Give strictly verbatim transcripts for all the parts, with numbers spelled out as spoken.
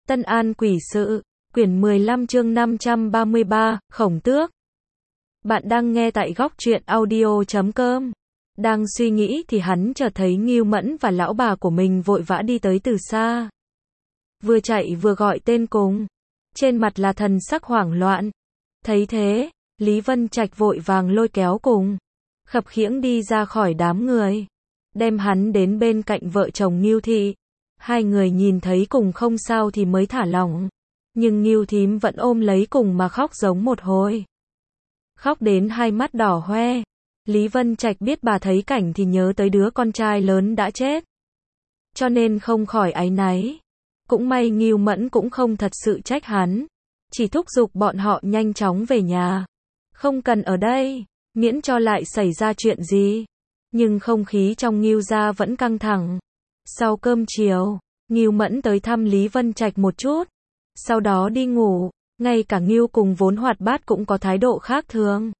Tân An Quỷ Sự, quyển mười lăm chương năm trăm ba mươi ba, Khổng Tước. Bạn đang nghe tại góc truyện audio chấm com. Đang suy nghĩ thì hắn chợt thấy Ngưu Mẫn và lão bà của mình vội vã đi tới từ xa. Vừa chạy vừa gọi tên cùng. Trên mặt là thần sắc hoảng loạn. Thấy thế, Lý Vân Trạch vội vàng lôi kéo cùng. Khập khiễng đi ra khỏi đám người. Đem hắn đến bên cạnh vợ chồng Ngưu Thị. Hai người nhìn thấy cùng không sao thì mới thả lỏng. Nhưng Ngưu Thím vẫn ôm lấy cùng mà khóc giống một hồi. Khóc đến hai mắt đỏ hoe. Lý Vân Trạch biết bà thấy cảnh thì nhớ tới đứa con trai lớn đã chết. Cho nên không khỏi áy náy. Cũng may Ngưu Mẫn cũng không thật sự trách hắn. Chỉ thúc giục bọn họ nhanh chóng về nhà. Không cần ở đây, miễn cho lại xảy ra chuyện gì. Nhưng không khí trong Ngưu gia vẫn căng thẳng. Sau cơm chiều, Ngưu Mẫn tới thăm Lý Vân Trạch một chút. Sau đó đi ngủ, ngay cả Ngưu cùng vốn hoạt bát cũng có thái độ khác thường.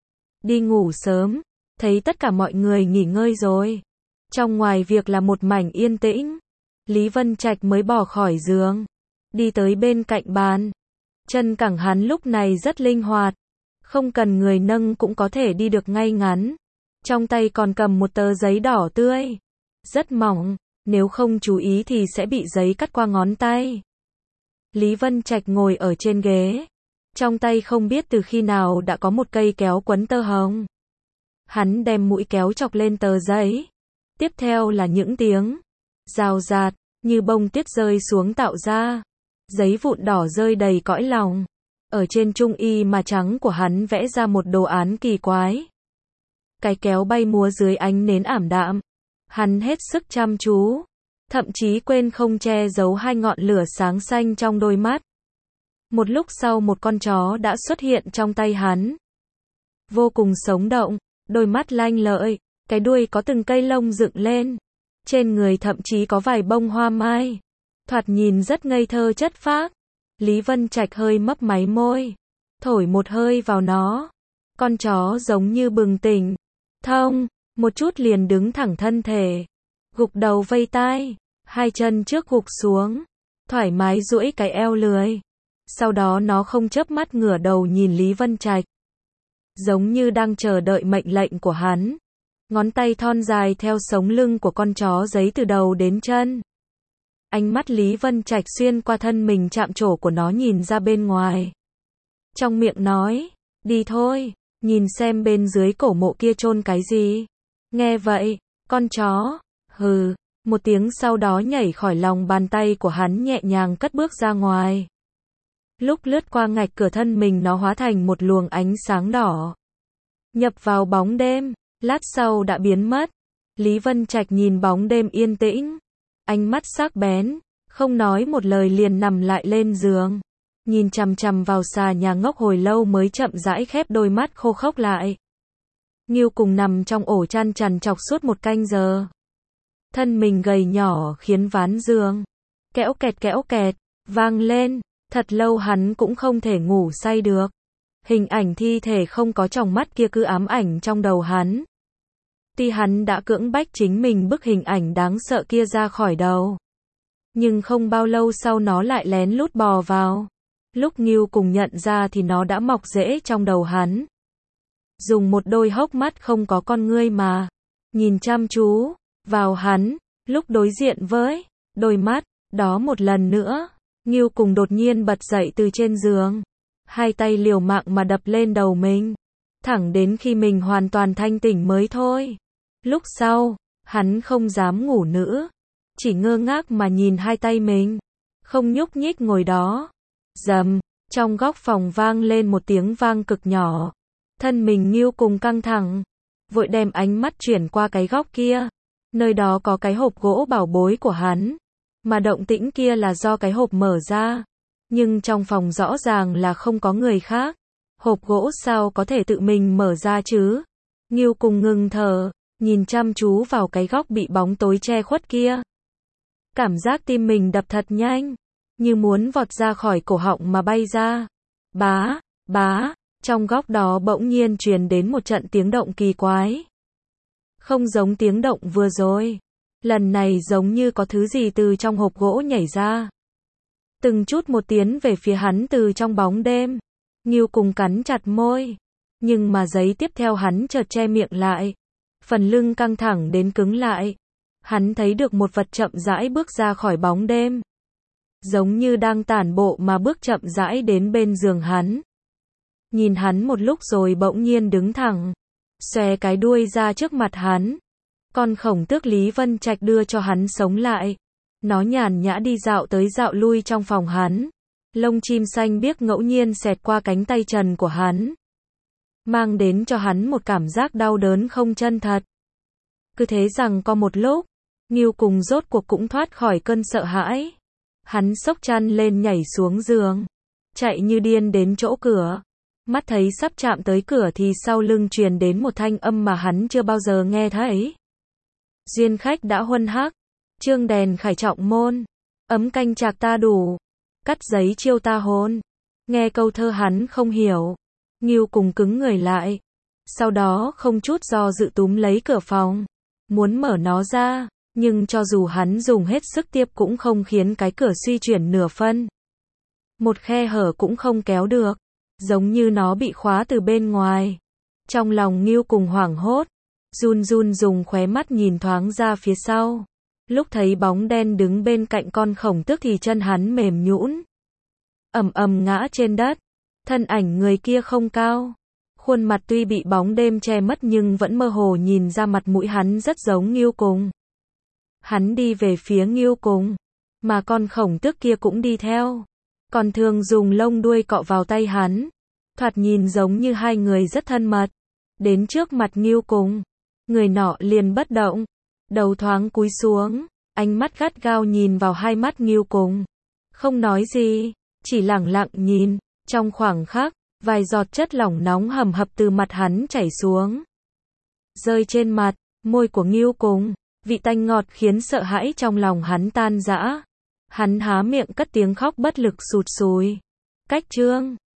Đi ngủ sớm, thấy tất cả mọi người nghỉ ngơi rồi. Trong ngoài việc là một mảnh yên tĩnh. Lý Vân Trạch mới bỏ khỏi giường. Đi tới bên cạnh bàn. Chân cẳng hắn lúc này rất linh hoạt. Không cần người nâng cũng có thể đi được ngay ngắn. Trong tay còn cầm một tờ giấy đỏ tươi. Rất mỏng, nếu không chú ý thì sẽ bị giấy cắt qua ngón tay. Lý Vân Trạch ngồi ở trên ghế. Trong tay không biết từ khi nào đã có một cây kéo quấn tơ hồng. Hắn đem mũi kéo chọc lên tờ giấy. Tiếp theo là những tiếng rào rạt, như bông tuyết rơi xuống tạo ra. Giấy vụn đỏ rơi đầy cõi lòng. Ở trên trung y mà trắng của hắn vẽ ra một đồ án kỳ quái. Cái kéo bay múa dưới ánh nến ảm đạm. Hắn hết sức chăm chú. Thậm chí quên không che giấu hai ngọn lửa sáng xanh trong đôi mắt. Một lúc sau một con chó đã xuất hiện trong tay hắn. Vô cùng sống động, đôi mắt lanh lợi, cái đuôi có từng cây lông dựng lên. Trên người thậm chí có vài bông hoa mai. Thoạt nhìn rất ngây thơ chất phác. Lý Vân Trạch hơi mấp máy môi. Thổi một hơi vào nó. Con chó giống như bừng tỉnh. Thông, một chút liền đứng thẳng thân thể. Gục đầu vây tai. Hai chân trước gục xuống. Thoải mái duỗi cái eo lười. Sau đó nó không chớp mắt ngửa đầu nhìn Lý Vân Trạch. Giống như đang chờ đợi mệnh lệnh của hắn. Ngón tay thon dài theo sống lưng của con chó giấy từ đầu đến chân. Ánh mắt Lý Vân Trạch xuyên qua thân mình chạm trổ của nó nhìn ra bên ngoài. Trong miệng nói, đi thôi, nhìn xem bên dưới cổ mộ kia chôn cái gì. Nghe vậy, con chó, hừ, một tiếng sau đó nhảy khỏi lòng bàn tay của hắn nhẹ nhàng cất bước ra ngoài. Lúc lướt qua ngạch cửa thân mình nó hóa thành một luồng ánh sáng đỏ. Nhập vào bóng đêm, lát sau đã biến mất. Lý Vân Trạch nhìn bóng đêm yên tĩnh. Ánh mắt sắc bén, không nói một lời liền nằm lại lên giường. Nhìn chằm chằm vào xà nhà ngốc hồi lâu mới chậm rãi khép đôi mắt khô khốc lại. Ngưu cùng nằm trong ổ chăn trằn trọc suốt một canh giờ. Thân mình gầy nhỏ khiến ván giường kẽo kẹt kẽo kẹt vang lên. Thật lâu hắn cũng không thể ngủ say được. Hình ảnh thi thể không có tròng mắt kia cứ ám ảnh trong đầu hắn. Tuy hắn đã cưỡng bách chính mình bức hình ảnh đáng sợ kia ra khỏi đầu. Nhưng không bao lâu sau nó lại lén lút bò vào. Lúc Ngưu cùng nhận ra thì nó đã mọc rễ trong đầu hắn. Dùng một đôi hốc mắt không có con ngươi mà nhìn chăm chú vào hắn. Lúc đối diện với đôi mắt đó một lần nữa, Ngưu cùng đột nhiên bật dậy từ trên giường. Hai tay liều mạng mà đập lên đầu mình. Thẳng đến khi mình hoàn toàn thanh tỉnh mới thôi. Lúc sau, hắn không dám ngủ nữa. Chỉ ngơ ngác mà nhìn hai tay mình. Không nhúc nhích ngồi đó. Rầm, trong góc phòng vang lên một tiếng vang cực nhỏ. Thân mình Ngưu cùng căng thẳng. Vội đem ánh mắt chuyển qua cái góc kia. Nơi đó có cái hộp gỗ bảo bối của hắn. Mà động tĩnh kia là do cái hộp mở ra. Nhưng trong phòng rõ ràng là không có người khác. Hộp gỗ sao có thể tự mình mở ra chứ? Ngưu cùng ngừng thở, nhìn chăm chú vào cái góc bị bóng tối che khuất kia. Cảm giác tim mình đập thật nhanh, như muốn vọt ra khỏi cổ họng mà bay ra. Bá, bá, trong góc đó bỗng nhiên truyền đến một trận tiếng động kỳ quái. Không giống tiếng động vừa rồi. Lần này giống như có thứ gì từ trong hộp gỗ nhảy ra. từng chút một tiến về phía hắn từ trong bóng đêm. Ngưu Cùng cắn chặt môi, nhưng mà giây tiếp theo hắn chợt che miệng lại, phần lưng căng thẳng đến cứng lại. Hắn thấy được một vật chậm rãi bước ra khỏi bóng đêm, giống như đang tản bộ mà bước chậm rãi đến bên giường hắn. Nhìn hắn một lúc rồi bỗng nhiên đứng thẳng, xòe cái đuôi ra trước mặt hắn. Con khổng tước Lý Vân Trạch đưa cho hắn sống lại. Nó nhàn nhã đi dạo tới dạo lui trong phòng hắn. Lông chim xanh biếc ngẫu nhiên xẹt qua cánh tay trần của hắn, mang đến cho hắn một cảm giác đau đớn không chân thật. Cứ thế rằng có một lúc, Ngưu Cùng rốt cuộc cũng thoát khỏi cơn sợ hãi. Hắn xốc chăn lên nhảy xuống giường, chạy như điên đến chỗ cửa. Mắt thấy sắp chạm tới cửa thì sau lưng truyền đến một thanh âm mà hắn chưa bao giờ nghe thấy. Duyên khách đã huân hắc, chương đèn khải trọng môn, ấm canh chạc ta đủ, cắt giấy chiêu ta hôn. Nghe câu thơ hắn không hiểu, Ngưu Cùng cứng người lại. Sau đó không chút do dự túm lấy cửa phòng, muốn mở nó ra, nhưng cho dù hắn dùng hết sức tiếp cũng không khiến cái cửa suy chuyển nửa phân. Một khe hở cũng không kéo được, giống như nó bị khóa từ bên ngoài. Trong lòng Ngưu Cùng hoảng hốt, run run dùng khóe mắt nhìn thoáng ra phía sau. Lúc thấy bóng đen đứng bên cạnh con khổng tước thì chân hắn mềm nhũn, ầm ầm ngã trên đất. Thân ảnh người kia không cao, khuôn mặt tuy bị bóng đêm che mất nhưng vẫn mơ hồ nhìn ra mặt mũi hắn rất giống Ngưu Cùng. Hắn đi về phía Ngưu Cùng, mà con khổng tước kia cũng đi theo, còn thường dùng lông đuôi cọ vào tay hắn, thoạt nhìn giống như hai người rất thân mật. Đến trước mặt Ngưu Cùng, người nọ liền bất động, đầu thoáng cúi xuống, ánh mắt gắt gao nhìn vào hai mắt Ngưu Cùng, không nói gì, chỉ lẳng lặng nhìn. Trong khoảng khắc, vài giọt chất lỏng nóng hầm hập từ mặt hắn chảy xuống, rơi trên mặt, môi của Ngưu Cùng, vị tanh ngọt khiến sợ hãi trong lòng hắn tan rã. Hắn há miệng cất tiếng khóc bất lực sụt sùi. Cách chương